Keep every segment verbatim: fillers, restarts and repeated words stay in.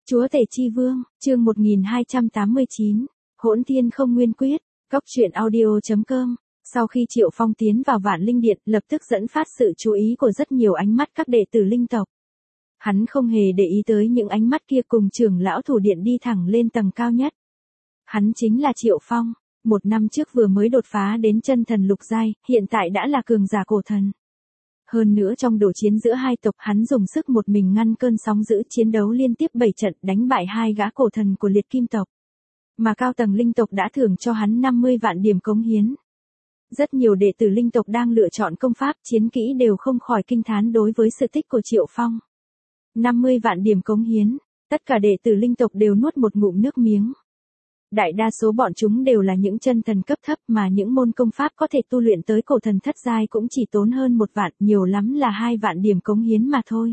Chúa Tể Chi Vương, chương một nghìn hai trăm tám mươi chín, Hỗn Thiên Không Nguyên Quyết, Cốc truyện audio chấm com. Sau khi Triệu Phong tiến vào Vạn Linh Điện, lập tức dẫn phát sự chú ý của rất nhiều ánh mắt các đệ tử linh tộc. Hắn không hề để ý tới những ánh mắt kia, cùng trưởng lão thủ điện đi thẳng lên tầng cao nhất. Hắn chính là Triệu Phong, một năm trước vừa mới đột phá đến chân thần lục giai, hiện tại đã là cường giả cổ thần. Hơn nữa trong đổ chiến giữa hai tộc, hắn dùng sức một mình ngăn cơn sóng dữ, chiến đấu liên tiếp bảy trận, đánh bại hai gã cổ thần của liệt kim tộc. Mà cao tầng linh tộc đã thưởng cho hắn năm mươi vạn điểm cống hiến. Rất nhiều đệ tử linh tộc đang lựa chọn công pháp chiến kỹ đều không khỏi kinh thán đối với sự tích của Triệu Phong. năm mươi vạn điểm cống hiến, tất cả đệ tử linh tộc đều nuốt một ngụm nước miếng. Đại đa số bọn chúng đều là những chân thần cấp thấp, mà những môn công pháp có thể tu luyện tới cổ thần thất giai cũng chỉ tốn hơn một vạn, nhiều lắm là hai vạn điểm cống hiến mà thôi.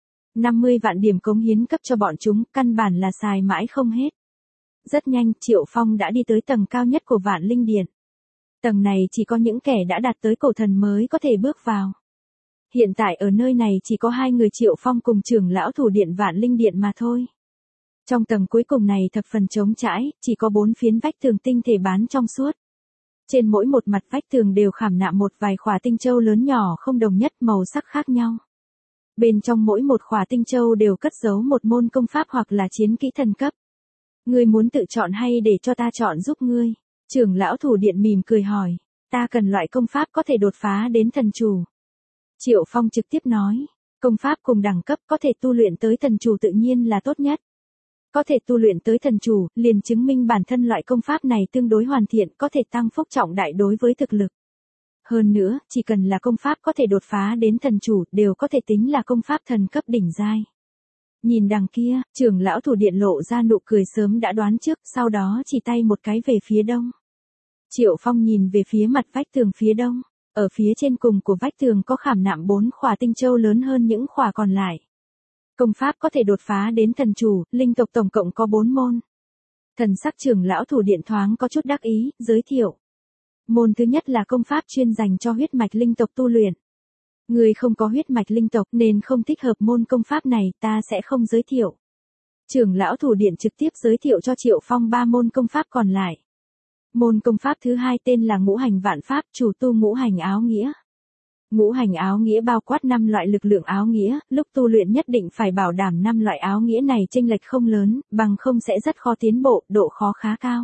năm mươi vạn điểm cống hiến cấp cho bọn chúng, căn bản là xài mãi không hết. Rất nhanh, Triệu Phong đã đi tới tầng cao nhất của Vạn Linh Điện. Tầng này chỉ có những kẻ đã đạt tới cổ thần mới có thể bước vào. Hiện tại ở nơi này chỉ có hai người Triệu Phong cùng trưởng lão thủ điện Vạn Linh Điện mà thôi. Trong tầng cuối cùng này thập phần trống trải, chỉ có bốn phiến vách tường tinh thể bán trong suốt. Trên mỗi một mặt vách tường đều khảm nạm một vài khỏa tinh châu lớn nhỏ không đồng nhất, màu sắc khác nhau. Bên trong mỗi một khỏa tinh châu đều cất giấu một môn công pháp hoặc là chiến kỹ thần cấp. Ngươi muốn tự chọn hay để cho ta chọn giúp ngươi? Trưởng lão thủ điện mỉm cười hỏi. Ta cần loại công pháp có thể đột phá đến thần chủ. Triệu Phong trực tiếp nói. Công pháp cùng đẳng cấp có thể tu luyện tới thần chủ tự nhiên là tốt nhất. Có thể tu luyện tới thần chủ, liền chứng minh bản thân loại công pháp này tương đối hoàn thiện, có thể tăng phúc trọng đại đối với thực lực. Hơn nữa, chỉ cần là công pháp có thể đột phá đến thần chủ, đều có thể tính là công pháp thần cấp đỉnh giai. Nhìn đằng kia, trưởng lão thủ điện lộ ra nụ cười sớm đã đoán trước, sau đó chỉ tay một cái về phía đông. Triệu Phong nhìn về phía mặt vách tường phía đông, ở phía trên cùng của vách tường có khảm nạm bốn khỏa tinh châu lớn hơn những khỏa còn lại. Công pháp có thể đột phá đến thần chủ, linh tộc tổng cộng có bốn môn. Thần sắc trưởng lão thủ điện thoáng có chút đắc ý, giới thiệu. Môn thứ nhất là công pháp chuyên dành cho huyết mạch linh tộc tu luyện. Người không có huyết mạch linh tộc nên không thích hợp môn công pháp này, ta sẽ không giới thiệu. Trưởng lão thủ điện trực tiếp giới thiệu cho Triệu Phong ba môn công pháp còn lại. Môn công pháp thứ hai tên là ngũ hành vạn pháp, chủ tu ngũ hành áo nghĩa. Ngũ hành áo nghĩa bao quát năm loại lực lượng áo nghĩa, lúc tu luyện nhất định phải bảo đảm năm loại áo nghĩa này chênh lệch không lớn, bằng không sẽ rất khó tiến bộ, độ khó khá cao.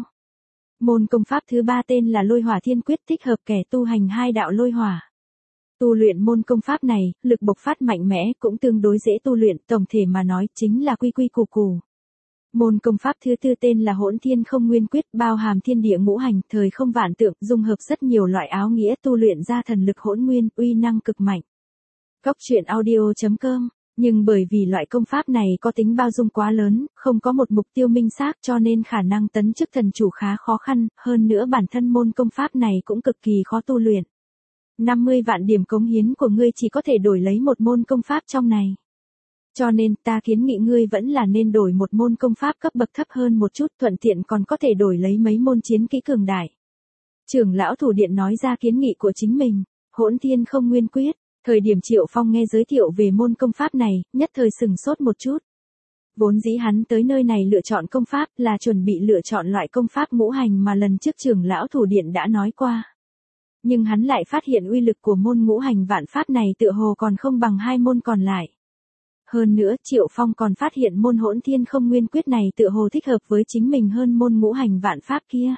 Môn công pháp thứ ba tên là lôi hỏa thiên quyết, thích hợp kẻ tu hành hai đạo lôi hỏa. Tu luyện môn công pháp này, lực bộc phát mạnh mẽ, cũng tương đối dễ tu luyện, tổng thể mà nói chính là quy quy củ củ. Môn công pháp thứ tư tên là hỗn thiên không nguyên quyết, bao hàm thiên địa ngũ hành, thời không vạn tượng, dung hợp rất nhiều loại áo nghĩa, tu luyện ra thần lực hỗn nguyên, uy năng cực mạnh. Cốc truyện audio chấm com. Nhưng bởi vì loại công pháp này có tính bao dung quá lớn, không có một mục tiêu minh xác, cho nên khả năng tấn chức thần chủ khá khó khăn, hơn nữa bản thân môn công pháp này cũng cực kỳ khó tu luyện. năm mươi vạn điểm cống hiến của ngươi chỉ có thể đổi lấy một môn công pháp trong này. Cho nên ta kiến nghị ngươi vẫn là nên đổi một môn công pháp cấp bậc thấp hơn một chút, thuận tiện còn có thể đổi lấy mấy môn chiến kỹ cường đại. Trưởng lão thủ điện nói ra kiến nghị của chính mình. Hỗn Thiên Không Nguyên Quyết. Thời điểm Triệu Phong nghe giới thiệu về môn công pháp này, nhất thời sừng sốt một chút. Vốn dĩ hắn tới nơi này lựa chọn công pháp là chuẩn bị lựa chọn loại công pháp ngũ hành mà lần trước trưởng lão thủ điện đã nói qua. Nhưng hắn lại phát hiện uy lực của môn ngũ hành vạn pháp này tựa hồ còn không bằng hai môn còn lại. Hơn nữa, Triệu Phong còn phát hiện môn hỗn thiên không nguyên quyết này tựa hồ thích hợp với chính mình hơn môn ngũ hành vạn pháp kia.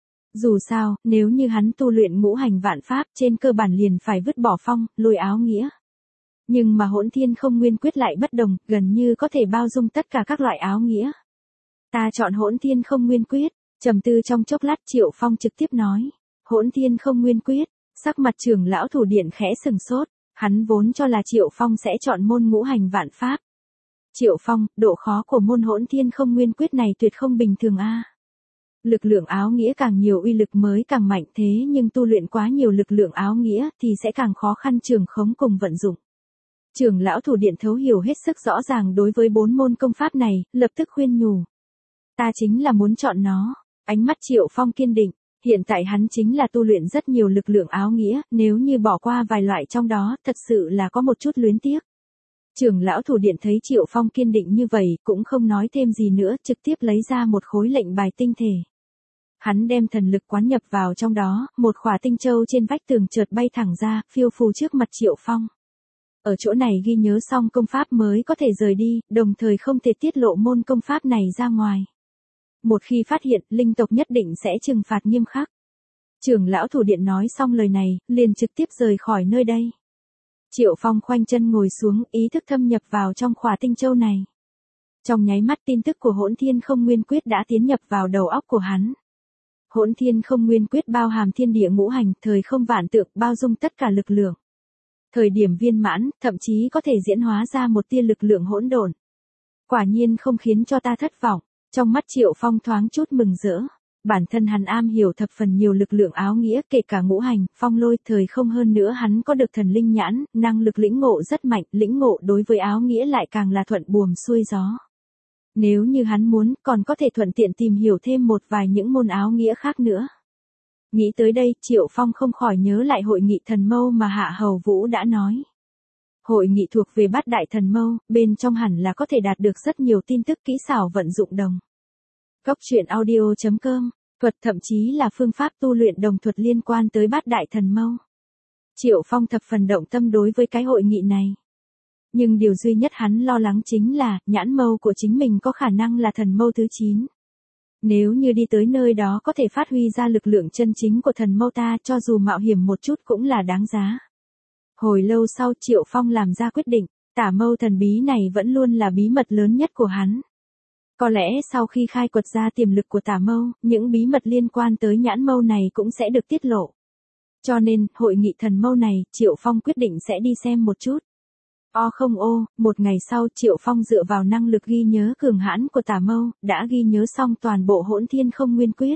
Dù sao, nếu như hắn tu luyện ngũ hành vạn pháp, trên cơ bản liền phải vứt bỏ phong, lôi áo nghĩa. Nhưng mà hỗn thiên không nguyên quyết lại bất đồng, gần như có thể bao dung tất cả các loại áo nghĩa. Ta chọn hỗn thiên không nguyên quyết. Trầm tư trong chốc lát, Triệu Phong trực tiếp nói. Hỗn thiên không nguyên quyết. Sắc mặt trưởng lão thủ điện khẽ sừng sốt. Hắn vốn cho là Triệu Phong sẽ chọn môn ngũ hành vạn pháp. Triệu Phong, độ khó của môn hỗn thiên không nguyên quyết này tuyệt không bình thường a. Lực lượng áo nghĩa càng nhiều uy lực mới càng mạnh, thế nhưng tu luyện quá nhiều lực lượng áo nghĩa thì sẽ càng khó khăn trường khống cùng vận dụng. Trưởng lão thủ điện thấu hiểu hết sức rõ ràng đối với bốn môn công pháp này, lập tức khuyên nhủ. Ta chính là muốn chọn nó. Ánh mắt Triệu Phong kiên định. Hiện tại hắn chính là tu luyện rất nhiều lực lượng áo nghĩa, nếu như bỏ qua vài loại trong đó, thật sự là có một chút luyến tiếc. Trưởng lão thủ điện thấy Triệu Phong kiên định như vậy, cũng không nói thêm gì nữa, trực tiếp lấy ra một khối lệnh bài tinh thể. Hắn đem thần lực quán nhập vào trong đó, một khỏa tinh châu trên vách tường chợt bay thẳng ra, phiêu phù trước mặt Triệu Phong. Ở chỗ này ghi nhớ xong công pháp mới có thể rời đi, đồng thời không thể tiết lộ môn công pháp này ra ngoài. Một khi phát hiện, linh tộc nhất định sẽ trừng phạt nghiêm khắc. Trưởng lão thủ điện nói xong lời này, liền trực tiếp rời khỏi nơi đây. Triệu Phong khoanh chân ngồi xuống, ý thức thâm nhập vào trong khỏa tinh châu này. Trong nháy mắt tin tức của Hỗn Thiên Không Nguyên Quyết đã tiến nhập vào đầu óc của hắn. Hỗn Thiên Không Nguyên Quyết bao hàm thiên địa ngũ hành, thời không vạn tượng, bao dung tất cả lực lượng. Thời điểm viên mãn, thậm chí có thể diễn hóa ra một tia lực lượng hỗn độn. Quả nhiên không khiến cho ta thất vọng. Trong mắt Triệu Phong thoáng chút mừng rỡ. Bản thân hắn am hiểu thập phần nhiều lực lượng áo nghĩa, kể cả ngũ hành, phong lôi, thời không, hơn nữa hắn có được thần linh nhãn, năng lực lĩnh ngộ rất mạnh, lĩnh ngộ đối với áo nghĩa lại càng là thuận buồm xuôi gió. Nếu như hắn muốn, còn có thể thuận tiện tìm hiểu thêm một vài những môn áo nghĩa khác nữa. Nghĩ tới đây, Triệu Phong không khỏi nhớ lại hội nghị thần mâu mà Hạ Hầu Vũ đã nói. Hội nghị thuộc về bát đại thần mâu, bên trong hẳn là có thể đạt được rất nhiều tin tức kỹ xảo vận dụng đồng. Cốc truyện audio chấm com, thuật thậm chí là phương pháp tu luyện đồng thuật liên quan tới bát đại thần mâu. Triệu Phong thập phần động tâm đối với cái hội nghị này. Nhưng điều duy nhất hắn lo lắng chính là, nhãn mâu của chính mình có khả năng là thần mâu thứ chín. Nếu như đi tới nơi đó có thể phát huy ra lực lượng chân chính của thần mâu ta, cho dù mạo hiểm một chút cũng là đáng giá. Hồi lâu sau Triệu Phong làm ra quyết định, tả mâu thần bí này vẫn luôn là bí mật lớn nhất của hắn. Có lẽ sau khi khai quật ra tiềm lực của tả mâu, những bí mật liên quan tới nhãn mâu này cũng sẽ được tiết lộ. Cho nên, hội nghị thần mâu này, Triệu Phong quyết định sẽ đi xem một chút. O không ô, một ngày sau Triệu Phong dựa vào năng lực ghi nhớ cường hãn của tả mâu, đã ghi nhớ xong toàn bộ Hỗn Thiên Không Nguyên Quyết.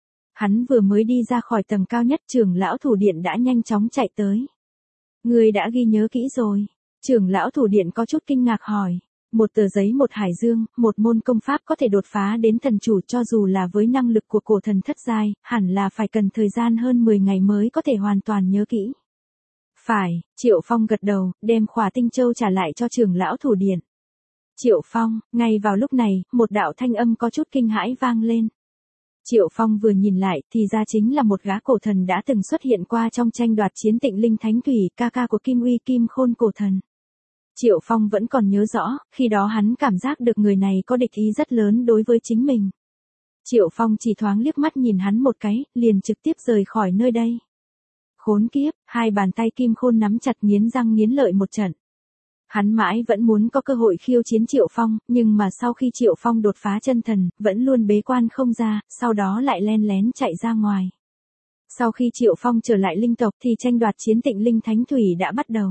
Hắn vừa mới đi ra khỏi tầng cao nhất, trưởng lão thủ điện đã nhanh chóng chạy tới. Người đã ghi nhớ kỹ rồi. Trưởng lão thủ điện có chút kinh ngạc hỏi. Một tờ giấy một hải dương, một môn công pháp có thể đột phá đến thần chủ, cho dù là với năng lực của cổ thần thất giai, hẳn là phải cần thời gian hơn mười ngày mới có thể hoàn toàn nhớ kỹ. Phải, Triệu Phong gật đầu, đem khỏa tinh châu trả lại cho trưởng lão thủ điện. Triệu Phong, ngay vào lúc này, một đạo thanh âm có chút kinh hãi vang lên. Triệu Phong vừa nhìn lại, thì ra chính là một gã cổ thần đã từng xuất hiện qua trong tranh đoạt chiến Tịnh Linh Thánh Thủy, ca ca của Kim Uy Kim Khôn cổ thần. Triệu Phong vẫn còn nhớ rõ, khi đó hắn cảm giác được người này có địch ý rất lớn đối với chính mình. Triệu Phong chỉ thoáng liếc mắt nhìn hắn một cái, liền trực tiếp rời khỏi nơi đây. Khốn kiếp, hai bàn tay Kim Khôn nắm chặt nghiến răng nghiến lợi một trận. Hắn mãi vẫn muốn có cơ hội khiêu chiến Triệu Phong, nhưng mà sau khi Triệu Phong đột phá chân thần, vẫn luôn bế quan không ra, sau đó lại len lén chạy ra ngoài. Sau khi Triệu Phong trở lại linh tộc thì tranh đoạt chiến Tịnh Linh Thánh Thủy đã bắt đầu.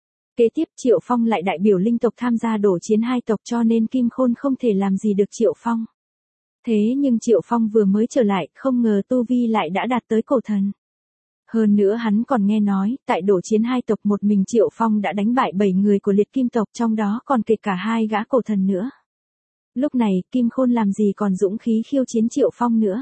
Kế tiếp Triệu Phong lại đại biểu linh tộc tham gia đổ chiến hai tộc, cho nên Kim Khôn không thể làm gì được Triệu Phong. Thế nhưng Triệu Phong vừa mới trở lại, không ngờ tu vi lại đã đạt tới cổ thần. Hơn nữa hắn còn nghe nói, tại đổ chiến hai tộc một mình Triệu Phong đã đánh bại bảy người của liệt kim tộc, trong đó còn kể cả hai gã cổ thần nữa. Lúc này, Kim Khôn làm gì còn dũng khí khiêu chiến Triệu Phong nữa.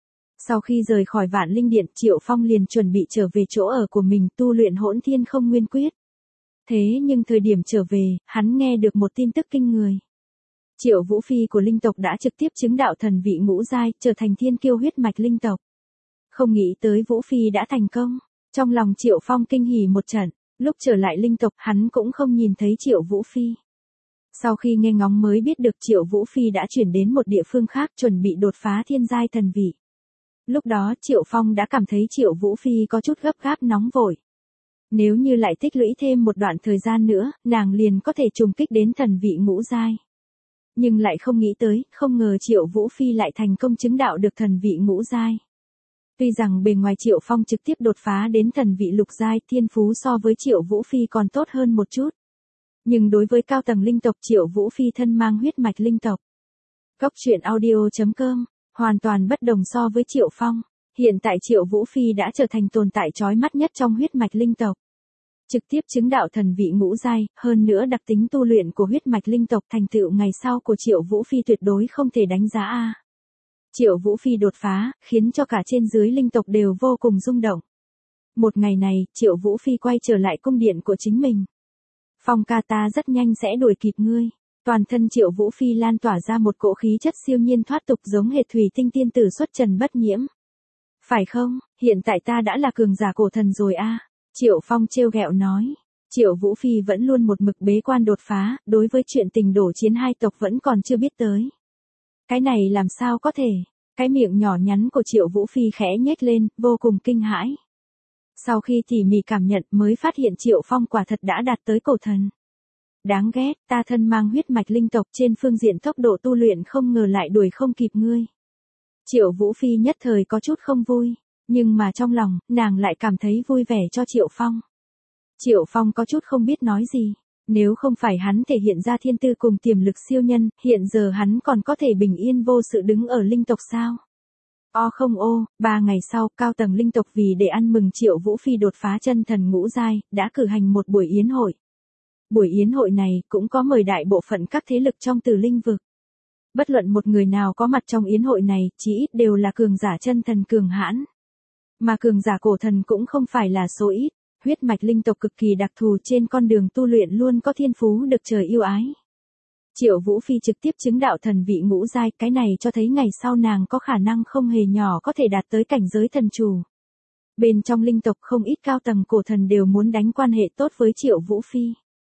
Sau khi rời khỏi Vạn Linh Điện, Triệu Phong liền chuẩn bị trở về chỗ ở của mình tu luyện Hỗn Thiên Không Nguyên Quyết. Thế nhưng thời điểm trở về, hắn nghe được một tin tức kinh người. Triệu Vũ Phi của linh tộc đã trực tiếp chứng đạo thần vị ngũ giai, trở thành thiên kiêu huyết mạch linh tộc. Không nghĩ tới Vũ Phi đã thành công. Trong lòng Triệu Phong kinh hỉ một trận, lúc trở lại linh tộc hắn cũng không nhìn thấy Triệu Vũ Phi. Sau khi nghe ngóng mới biết được Triệu Vũ Phi đã chuyển đến một địa phương khác chuẩn bị đột phá thiên giai thần vị. Lúc đó Triệu Phong đã cảm thấy Triệu Vũ Phi có chút gấp gáp nóng vội. Nếu như lại tích lũy thêm một đoạn thời gian nữa, nàng liền có thể trùng kích đến thần vị ngũ giai. Nhưng lại không nghĩ tới, không ngờ Triệu Vũ Phi lại thành công chứng đạo được thần vị ngũ giai. Tuy rằng bề ngoài Triệu Phong trực tiếp đột phá đến thần vị lục giai, thiên phú so với Triệu Vũ Phi còn tốt hơn một chút. Nhưng đối với cao tầng linh tộc Triệu Vũ Phi thân mang huyết mạch linh tộc. Cốc truyện audio chấm com, hoàn toàn bất đồng so với Triệu Phong. Hiện tại Triệu Vũ Phi đã trở thành tồn tại chói mắt nhất trong huyết mạch linh tộc. Trực tiếp chứng đạo thần vị ngũ giai, hơn nữa đặc tính tu luyện của huyết mạch linh tộc thành tựu ngày sau của Triệu Vũ Phi tuyệt đối không thể đánh giá a. Triệu Vũ Phi đột phá, khiến cho cả trên dưới linh tộc đều vô cùng rung động. Một ngày này, Triệu Vũ Phi quay trở lại cung điện của chính mình. Phong ca ta rất nhanh sẽ đuổi kịp ngươi. Toàn thân Triệu Vũ Phi lan tỏa ra một cỗ khí chất siêu nhiên thoát tục giống hệt thủy tinh tiên tử xuất trần bất nhiễm. Phải không, hiện tại ta đã là cường giả cổ thần rồi a. Triệu Phong trêu ghẹo nói. Triệu Vũ Phi vẫn luôn một mực bế quan đột phá, đối với chuyện tình đổ chiến hai tộc vẫn còn chưa biết tới. Cái này làm sao có thể, cái miệng nhỏ nhắn của Triệu Vũ Phi khẽ nhếch lên, vô cùng kinh hãi. Sau khi tỉ mỉ cảm nhận mới phát hiện Triệu Phong quả thật đã đạt tới cổ thần. Đáng ghét, ta thân mang huyết mạch linh tộc trên phương diện tốc độ tu luyện không ngờ lại đuổi không kịp ngươi. Triệu Vũ Phi nhất thời có chút không vui, nhưng mà trong lòng, nàng lại cảm thấy vui vẻ cho Triệu Phong. Triệu Phong có chút không biết nói gì, nếu không phải hắn thể hiện ra thiên tư cùng tiềm lực siêu nhân, hiện giờ hắn còn có thể bình yên vô sự đứng ở linh tộc sao? O không ô, ba ngày sau, cao tầng linh tộc vì để ăn mừng Triệu Vũ Phi đột phá chân thần ngũ giai, đã cử hành một buổi yến hội. Buổi yến hội này cũng có mời đại bộ phận các thế lực trong Từ Linh vực. Bất luận một người nào có mặt trong yến hội này, chỉ ít đều là cường giả chân thần cường hãn. Mà cường giả cổ thần cũng không phải là số ít, huyết mạch linh tộc cực kỳ đặc thù trên con đường tu luyện luôn có thiên phú được trời yêu ái. Triệu Vũ Phi trực tiếp chứng đạo thần vị ngũ giai, cái này cho thấy ngày sau nàng có khả năng không hề nhỏ có thể đạt tới cảnh giới thần chủ. Bên trong linh tộc không ít cao tầng cổ thần đều muốn đánh quan hệ tốt với Triệu Vũ Phi.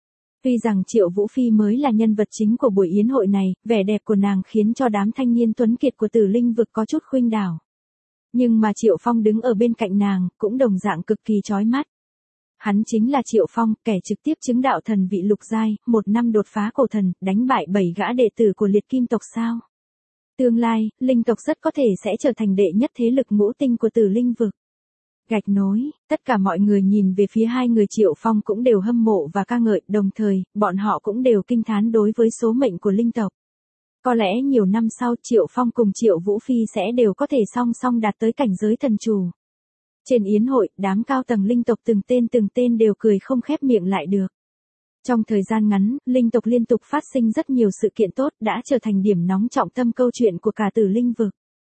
Tuy rằng Triệu Vũ Phi mới là nhân vật chính của buổi yến hội này, vẻ đẹp của nàng khiến cho đám thanh niên tuấn kiệt của Tử Linh vực có chút khuynh đảo. Nhưng mà Triệu Phong đứng ở bên cạnh nàng, cũng đồng dạng cực kỳ chói mắt. Hắn chính là Triệu Phong, kẻ trực tiếp chứng đạo thần vị lục giai, một năm đột phá cổ thần, đánh bại bảy gã đệ tử của liệt kim tộc sao. Tương lai, linh tộc rất có thể sẽ trở thành đệ nhất thế lực ngũ tinh của Tử Linh vực. Gạch nối, tất cả mọi người nhìn về phía hai người Triệu Phong cũng đều hâm mộ và ca ngợi, đồng thời, bọn họ cũng đều kinh thán đối với số mệnh của linh tộc. Có lẽ nhiều năm sau Triệu Phong cùng Triệu Vũ Phi sẽ đều có thể song song đạt tới cảnh giới thần chủ. Trên yến hội, đám cao tầng linh tộc từng tên từng tên đều cười không khép miệng lại được. Trong thời gian ngắn, linh tộc liên tục phát sinh rất nhiều sự kiện tốt đã trở thành điểm nóng trọng tâm câu chuyện của cả Tử Linh vực.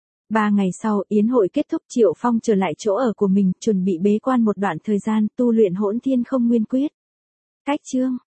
Ba ngày sau, yến hội kết thúc Triệu Phong trở lại chỗ ở của mình, chuẩn bị bế quan một đoạn thời gian tu luyện hỗn thiên không nguyên quyết. Cách chương